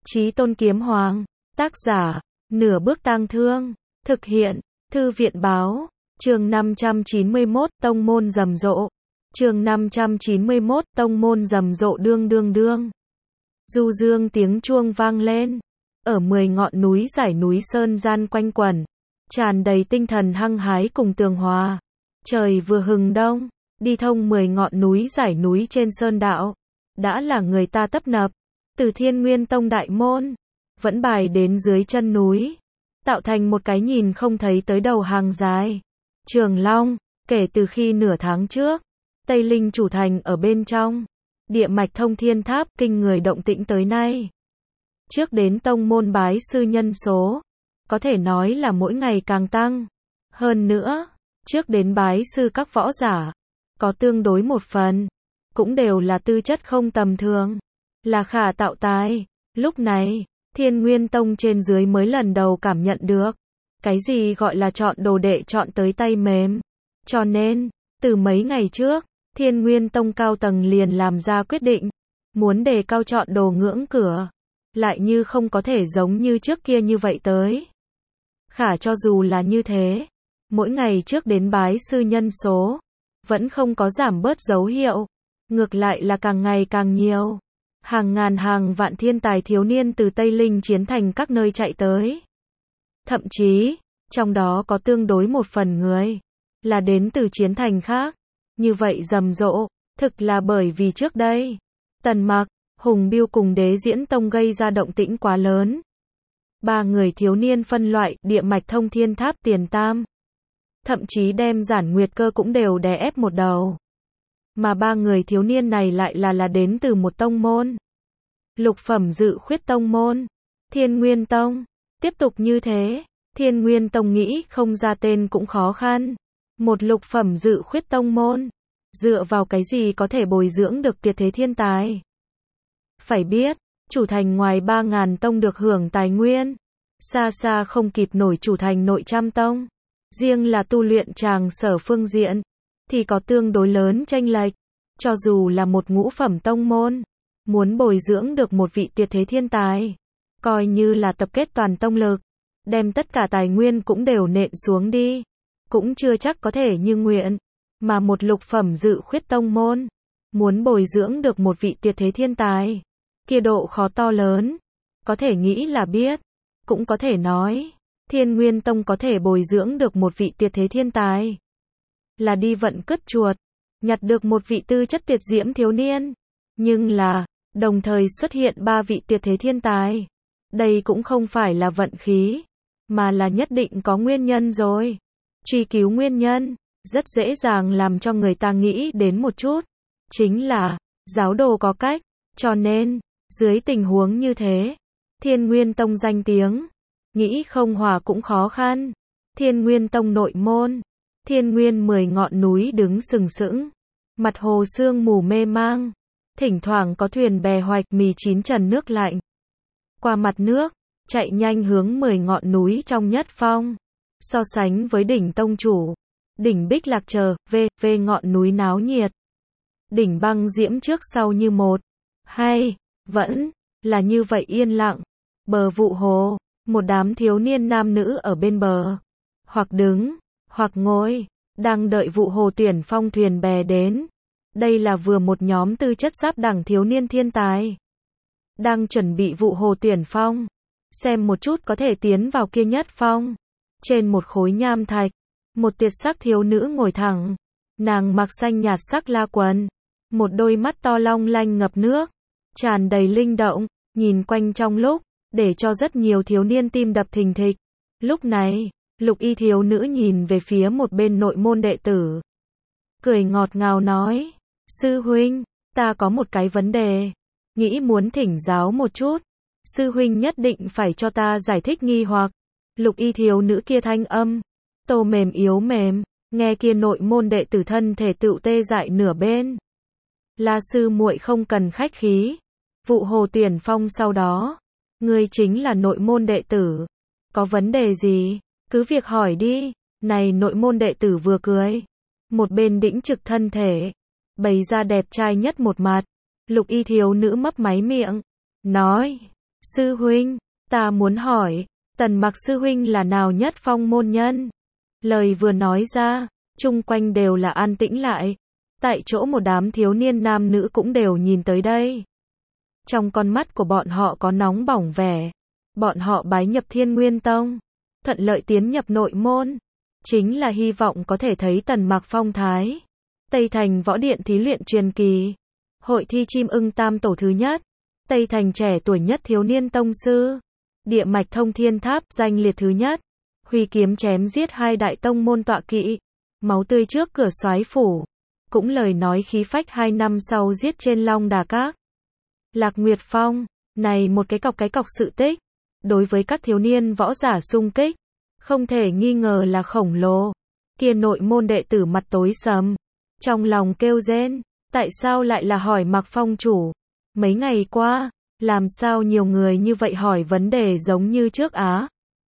Chí Tôn Kiếm Hoàng. Tác giả, Nửa Bước Tang Thương. Thực hiện, Thư viện Báo. Chương 591, Tông môn rầm rộ. Chương 591, Tông môn rầm rộ đương đương đương. Du dương tiếng chuông vang lên. Ở 10 ngọn núi dải núi sơn gian quanh quẩn, tràn đầy tinh thần hăng hái cùng tường hòa. Trời vừa hừng đông, đi thông 10 ngọn núi dải núi trên sơn đạo, đã là người ta tấp nập. Từ Thiên Nguyên Tông đại môn, vẫn bài đến dưới chân núi, tạo thành một cái nhìn không thấy tới đầu hàng dài. Trường Long, kể từ khi nửa tháng trước, Tây Linh chủ thành ở bên trong, địa mạch thông thiên tháp kinh người động tĩnh tới nay. Trước đến tông môn bái sư nhân số, có thể nói là mỗi ngày càng tăng. Hơn nữa, trước đến bái sư các võ giả, có tương đối một phần, cũng đều là tư chất không tầm thường, là khả tạo tài. Lúc này, Thiên Nguyên Tông trên dưới mới lần đầu cảm nhận được, cái gì gọi là chọn đồ đệ chọn tới tay mềm. Cho nên, từ mấy ngày trước, Thiên Nguyên Tông cao tầng liền làm ra quyết định, muốn đề cao chọn đồ ngưỡng cửa, lại như không có thể giống như trước kia như vậy tới. Khả cho dù là như thế, mỗi ngày trước đến bái sư nhân số, vẫn không có giảm bớt dấu hiệu, ngược lại là càng ngày càng nhiều. Hàng ngàn hàng vạn thiên tài thiếu niên từ Tây Linh chiến thành các nơi chạy tới. Thậm chí, trong đó có tương đối một phần người, là đến từ chiến thành khác. Như vậy rầm rộ, thực là bởi vì trước đây, Tần Mặc, Hùng Biêu cùng Đế Diễn Tông gây ra động tĩnh quá lớn. Ba người thiếu niên phân loại địa mạch thông thiên tháp tiền tam. Thậm chí đem Giản Nguyệt Cơ cũng đều đè ép một đầu. Mà ba người thiếu niên này lại là đến từ một tông môn. Lục phẩm dự khuyết tông môn. Thiên Nguyên Tông. Tiếp tục như thế, Thiên Nguyên Tông nghĩ không ra tên cũng khó khăn. Một lục phẩm dự khuyết tông môn. Dựa vào cái gì có thể bồi dưỡng được tuyệt thế thiên tài? Phải biết, chủ thành ngoài 3.000 tông được hưởng tài nguyên, xa xa không kịp nổi chủ thành nội trăm tông. Riêng là tu luyện tràng sở phương diện, thì có tương đối lớn chênh lệch. Cho dù là một ngũ phẩm tông môn, muốn bồi dưỡng được một vị tuyệt thế thiên tài, coi như là tập kết toàn tông lực, đem tất cả tài nguyên cũng đều nện xuống đi, cũng chưa chắc có thể như nguyện. Mà một lục phẩm dự khuyết tông môn, muốn bồi dưỡng được một vị tuyệt thế thiên tài, kia độ khó to lớn, có thể nghĩ là biết, cũng có thể nói, Thiên Nguyên Tông có thể bồi dưỡng được một vị tuyệt thế thiên tài, là đi vận cứt chuột, nhặt được một vị tư chất tuyệt diễm thiếu niên, nhưng là, đồng thời xuất hiện ba vị tuyệt thế thiên tài. Đây cũng không phải là vận khí, mà là nhất định có nguyên nhân rồi. Truy cứu nguyên nhân, rất dễ dàng làm cho người ta nghĩ đến một chút, chính là, giáo đồ có cách, cho nên, dưới tình huống như thế, Thiên Nguyên Tông danh tiếng, nghĩ không hòa cũng khó khăn. Thiên Nguyên Tông nội môn, Thiên Nguyên 10 ngọn núi đứng sừng sững, mặt hồ sương mù mê mang, thỉnh thoảng có thuyền bè hoạch mì chín trần nước lạnh. Qua mặt nước, chạy nhanh hướng 10 ngọn núi trong nhất phong. So sánh với đỉnh Tông Chủ, đỉnh Bích Lạc chờ, về ngọn núi náo nhiệt. Đỉnh Băng Diễm trước sau như một, hay, vẫn, là như vậy yên lặng. Bờ Vụ Hồ, một đám thiếu niên nam nữ ở bên bờ, hoặc đứng, hoặc ngồi, đang đợi Vụ Hồ tuyển phong thuyền bè đến. Đây là vừa một nhóm tư chất giáp đẳng thiếu niên thiên tài, đang chuẩn bị Vụ Hồ tuyển phong, xem một chút có thể tiến vào kia nhất phong. Trên một khối nham thạch, một tuyệt sắc thiếu nữ ngồi thẳng, nàng mặc xanh nhạt sắc la quần, một đôi mắt to long lanh ngập nước, tràn đầy linh động, nhìn quanh trong lúc, để cho rất nhiều thiếu niên tim đập thình thịch. Lúc này, lục y thiếu nữ nhìn về phía một bên nội môn đệ tử, cười ngọt ngào nói, sư huynh, ta có một cái vấn đề, nghĩ muốn thỉnh giáo một chút, sư huynh nhất định phải cho ta giải thích nghi hoặc. Lục y thiếu nữ kia thanh âm, tô mềm yếu mềm, nghe kia nội môn đệ tử thân thể tựu tê dại nửa bên. La sư muội không cần khách khí, Vụ Hồ tuyển phong sau đó, ngươi chính là nội môn đệ tử, có vấn đề gì, cứ việc hỏi đi. Này nội môn đệ tử vừa cười, một bên đĩnh trực thân thể, bày ra đẹp trai nhất một mặt. Lục y thiếu nữ mấp máy miệng, nói, Sư huynh, ta muốn hỏi, Tần Mặc sư huynh là nào nhất phong môn nhân? Lời vừa nói ra, chung quanh đều là an tĩnh lại. Tại chỗ một đám thiếu niên nam nữ cũng đều nhìn tới đây. Trong con mắt của bọn họ có nóng bỏng vẻ. Bọn họ bái nhập Thiên Nguyên Tông, thuận lợi tiến nhập nội môn, chính là hy vọng có thể thấy Tần Mặc phong thái. Tây Thành võ điện thí luyện truyền kỳ, hội thi chim ưng tam tổ thứ nhất, Tây Thành trẻ tuổi nhất thiếu niên tông sư, địa mạch thông thiên tháp danh liệt thứ nhất, huy kiếm chém giết hai đại tông môn tọa kỵ, máu tươi trước cửa soái phủ, cũng lời nói khí phách 2 năm sau giết trên Long Đà Các. Lạc Nguyệt Phong, này một cái cọc sự tích, đối với các thiếu niên võ giả xung kích, không thể nghi ngờ là khổng lồ. Kia nội môn đệ tử mặt tối sầm, trong lòng kêu rên, tại sao lại là hỏi Mặc Phong chủ? Mấy ngày qua, làm sao nhiều người như vậy hỏi vấn đề giống như trước á?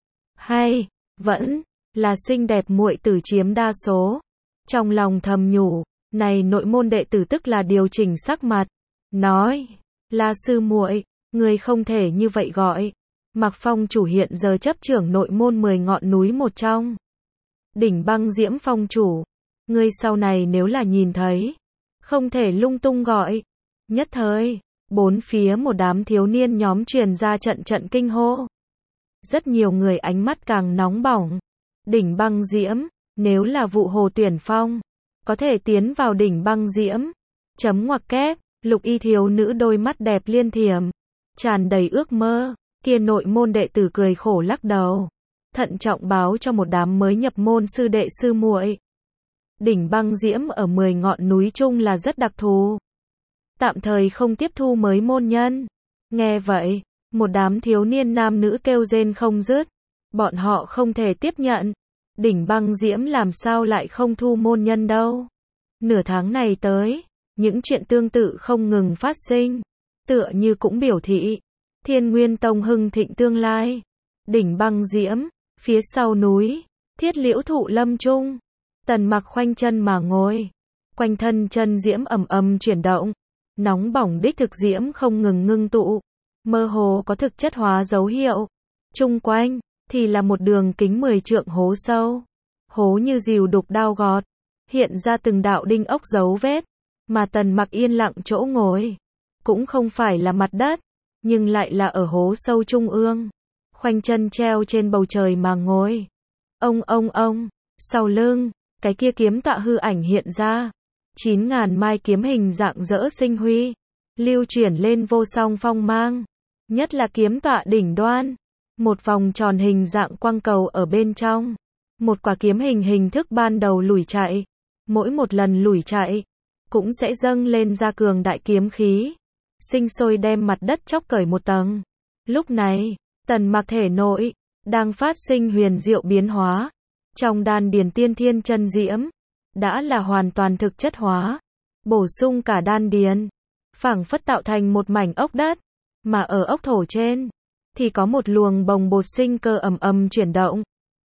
Hay, vẫn là xinh đẹp muội tử chiếm đa số. Trong lòng thầm nhủ, này nội môn đệ tử tức là điều chỉnh sắc mặt, nói, là sư muội, người không thể như vậy gọi. Mặc Phong chủ hiện giờ chấp trưởng nội môn 10 ngọn núi một trong. Đỉnh Băng Diễm Phong chủ, ngươi sau này nếu là nhìn thấy, không thể lung tung gọi. Nhất thời, bốn phía một đám thiếu niên nhóm truyền ra trận kinh hô. Rất nhiều người ánh mắt càng nóng bỏng. Đỉnh Băng Diễm, nếu là vụ hồ tuyển phong, có thể tiến vào đỉnh Băng Diễm. Chấm ngoặc kép, lục y thiếu nữ đôi mắt đẹp liên thiểm, tràn đầy ước mơ. Kia nội môn đệ tử cười khổ lắc đầu, thận trọng báo cho một đám mới nhập môn sư đệ sư muội. Đỉnh Băng Diễm ở 10 ngọn núi chung là rất đặc thù, tạm thời không tiếp thu mới môn nhân. Nghe vậy, một đám thiếu niên nam nữ kêu rên không dứt, bọn họ không thể tiếp nhận. Đỉnh Băng Diễm làm sao lại không thu môn nhân đâu? Nửa tháng này tới, những chuyện tương tự không ngừng phát sinh, tựa như cũng biểu thị Thiên Nguyên Tông hưng thịnh tương lai. Đỉnh Băng Diễm, phía sau núi, thiết liễu thụ lâm trung, Tần Mặc khoanh chân mà ngồi, quanh thân chân diễm ầm ầm chuyển động, nóng bỏng đích thực diễm không ngừng ngưng tụ, mơ hồ có thực chất hóa dấu hiệu. Chung quanh thì là một đường kính 10 trượng hố sâu, hố như rìu đục đao gọt, hiện ra từng đạo đinh ốc dấu vết, mà Tần Mặc yên lặng chỗ ngồi, cũng không phải là mặt đất, nhưng lại là ở hố sâu trung ương, khoanh chân treo trên bầu trời mà ngồi. Ông, sau lưng, cái kia kiếm tọa hư ảnh hiện ra, 9.000 mai kiếm hình dạng rỡ sinh huy, lưu chuyển lên vô song phong mang, nhất là kiếm tọa đỉnh đoan, một vòng tròn hình dạng quang cầu ở bên trong, một quả kiếm hình thức ban đầu lủi chạy, mỗi một lần lủi chạy, cũng sẽ dâng lên ra cường đại kiếm khí, sinh sôi đem mặt đất chóc cởi một tầng. Lúc này, Tần Mặc thể nội đang phát sinh huyền diệu biến hóa, trong đan điền tiên thiên chân diễm đã là hoàn toàn thực chất hóa, bổ sung cả đan điền, phảng phất tạo thành một mảnh ốc đất, mà ở ốc thổ trên thì có một luồng bồng bột sinh cơ ầm ầm chuyển động,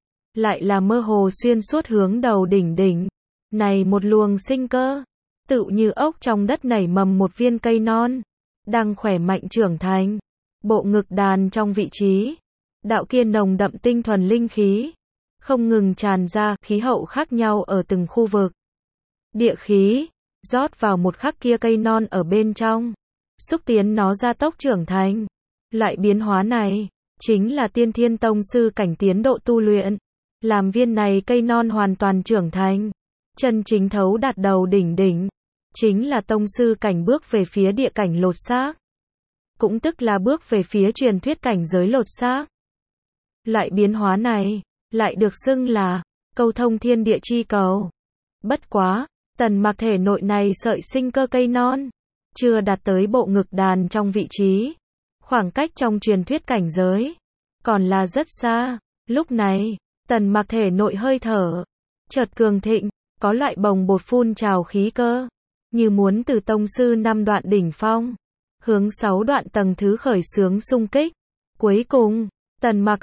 lại là mơ hồ xuyên suốt hướng đầu đỉnh. Này một luồng sinh cơ, tựu như ốc trong đất nảy mầm một viên cây non, đang khỏe mạnh trưởng thành. Bộ ngực đàn trong vị trí, đạo kia nồng đậm tinh thuần linh khí, không ngừng tràn ra, khí hậu khác nhau ở từng khu vực. Địa khí, rót vào một khắc kia cây non ở bên trong, xúc tiến nó gia tốc trưởng thành. Loại biến hóa này, chính là tiên thiên tông sư cảnh tiến độ tu luyện, làm viên này cây non hoàn toàn trưởng thành, chân chính thấu đạt đầu đỉnh, chính là tông sư cảnh bước về phía địa cảnh lột xác, cũng tức là bước về phía truyền thuyết cảnh giới lột xác. Loại biến hóa này, lại được xưng là câu thông thiên địa chi cầu. Bất quá, Tần Mặc thể nội này sợi sinh cơ cây non, chưa đạt tới bộ ngực đàn trong vị trí, khoảng cách trong truyền thuyết cảnh giới còn là rất xa. Lúc này, Tần Mặc thể nội hơi thở chợt cường thịnh, có loại bồng bột phun trào khí cơ, như muốn từ tông sư 5 đoạn đỉnh phong hướng 6 đoạn tầng thứ khởi xướng xung kích. Cuối cùng, Tần Mặc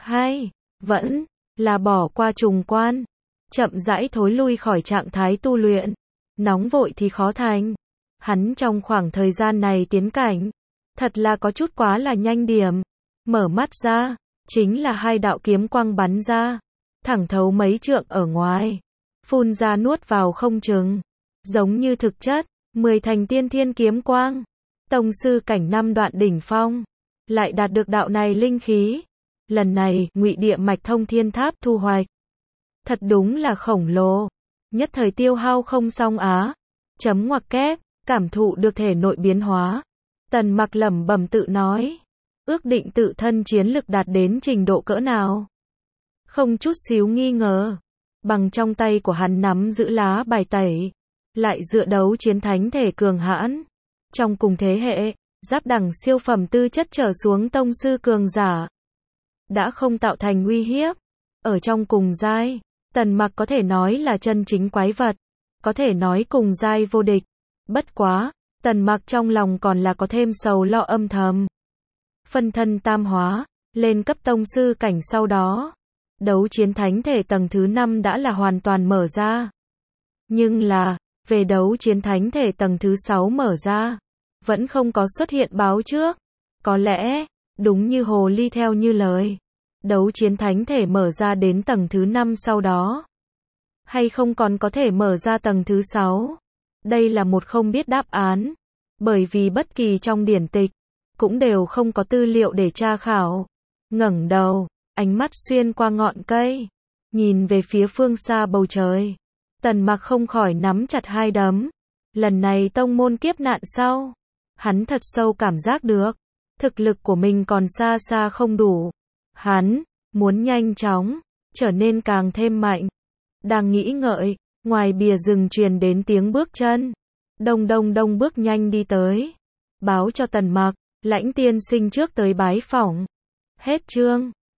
vẫn là bỏ qua trùng quan, chậm rãi thối lui khỏi trạng thái tu luyện. Nóng vội thì khó thành. Hắn trong khoảng thời gian này tiến cảnh, thật là có chút quá là nhanh điểm. Mở mắt ra, chính là hai đạo kiếm quang bắn ra, thẳng thấu mấy trượng ở ngoài, phun ra nuốt vào không chừng, giống như thực chất, 10 thành tiên thiên kiếm quang. Tông sư cảnh 5 đoạn đỉnh phong, lại đạt được đạo này linh khí. Lần này, Ngụy Địa Mạch Thông Thiên Tháp thu hoạch, thật đúng là khổng lồ, nhất thời tiêu hao không xong á. Chấm ngoặc kép, cảm thụ được thể nội biến hóa. Tần Mặc lẩm bẩm tự nói, ước định tự thân chiến lực đạt đến trình độ cỡ nào. Không chút xíu nghi ngờ, bằng trong tay của hắn nắm giữ lá bài tẩy, lại dựa đấu chiến thánh thể cường hãn. Trong cùng thế hệ, giáp đẳng siêu phẩm tư chất trở xuống tông sư cường giả, đã không tạo thành uy hiếp. Ở trong cùng giai, Tần Mặc có thể nói là chân chính quái vật, có thể nói cùng giai vô địch. Bất quá, Tần Mặc trong lòng còn là có thêm sầu lo âm thầm. Phân thân tam hóa, lên cấp tông sư cảnh sau đó, đấu chiến thánh thể tầng thứ 5 đã là hoàn toàn mở ra. Nhưng là, về đấu chiến thánh thể tầng thứ 6 mở ra, vẫn không có xuất hiện báo trước. Có lẽ, đúng như Hồ Ly theo như lời, đấu chiến thánh thể mở ra đến tầng thứ 5 sau đó, hay không còn có thể mở ra tầng thứ 6. Đây là một không biết đáp án, bởi vì bất kỳ trong điển tịch, cũng đều không có tư liệu để tra khảo. Ngẩng đầu, ánh mắt xuyên qua ngọn cây, nhìn về phía phương xa bầu trời. Tần Mặc không khỏi nắm chặt hai đấm. Lần này tông môn kiếp nạn sau, hắn thật sâu cảm giác được, thực lực của mình còn xa xa không đủ. Hắn muốn nhanh chóng trở nên càng thêm mạnh. Đang nghĩ ngợi, ngoài bìa rừng truyền đến tiếng bước chân. Đông đông đông bước nhanh đi tới, báo cho Tần Mặc, Lãnh tiên sinh trước tới bái phỏng. Hết chương.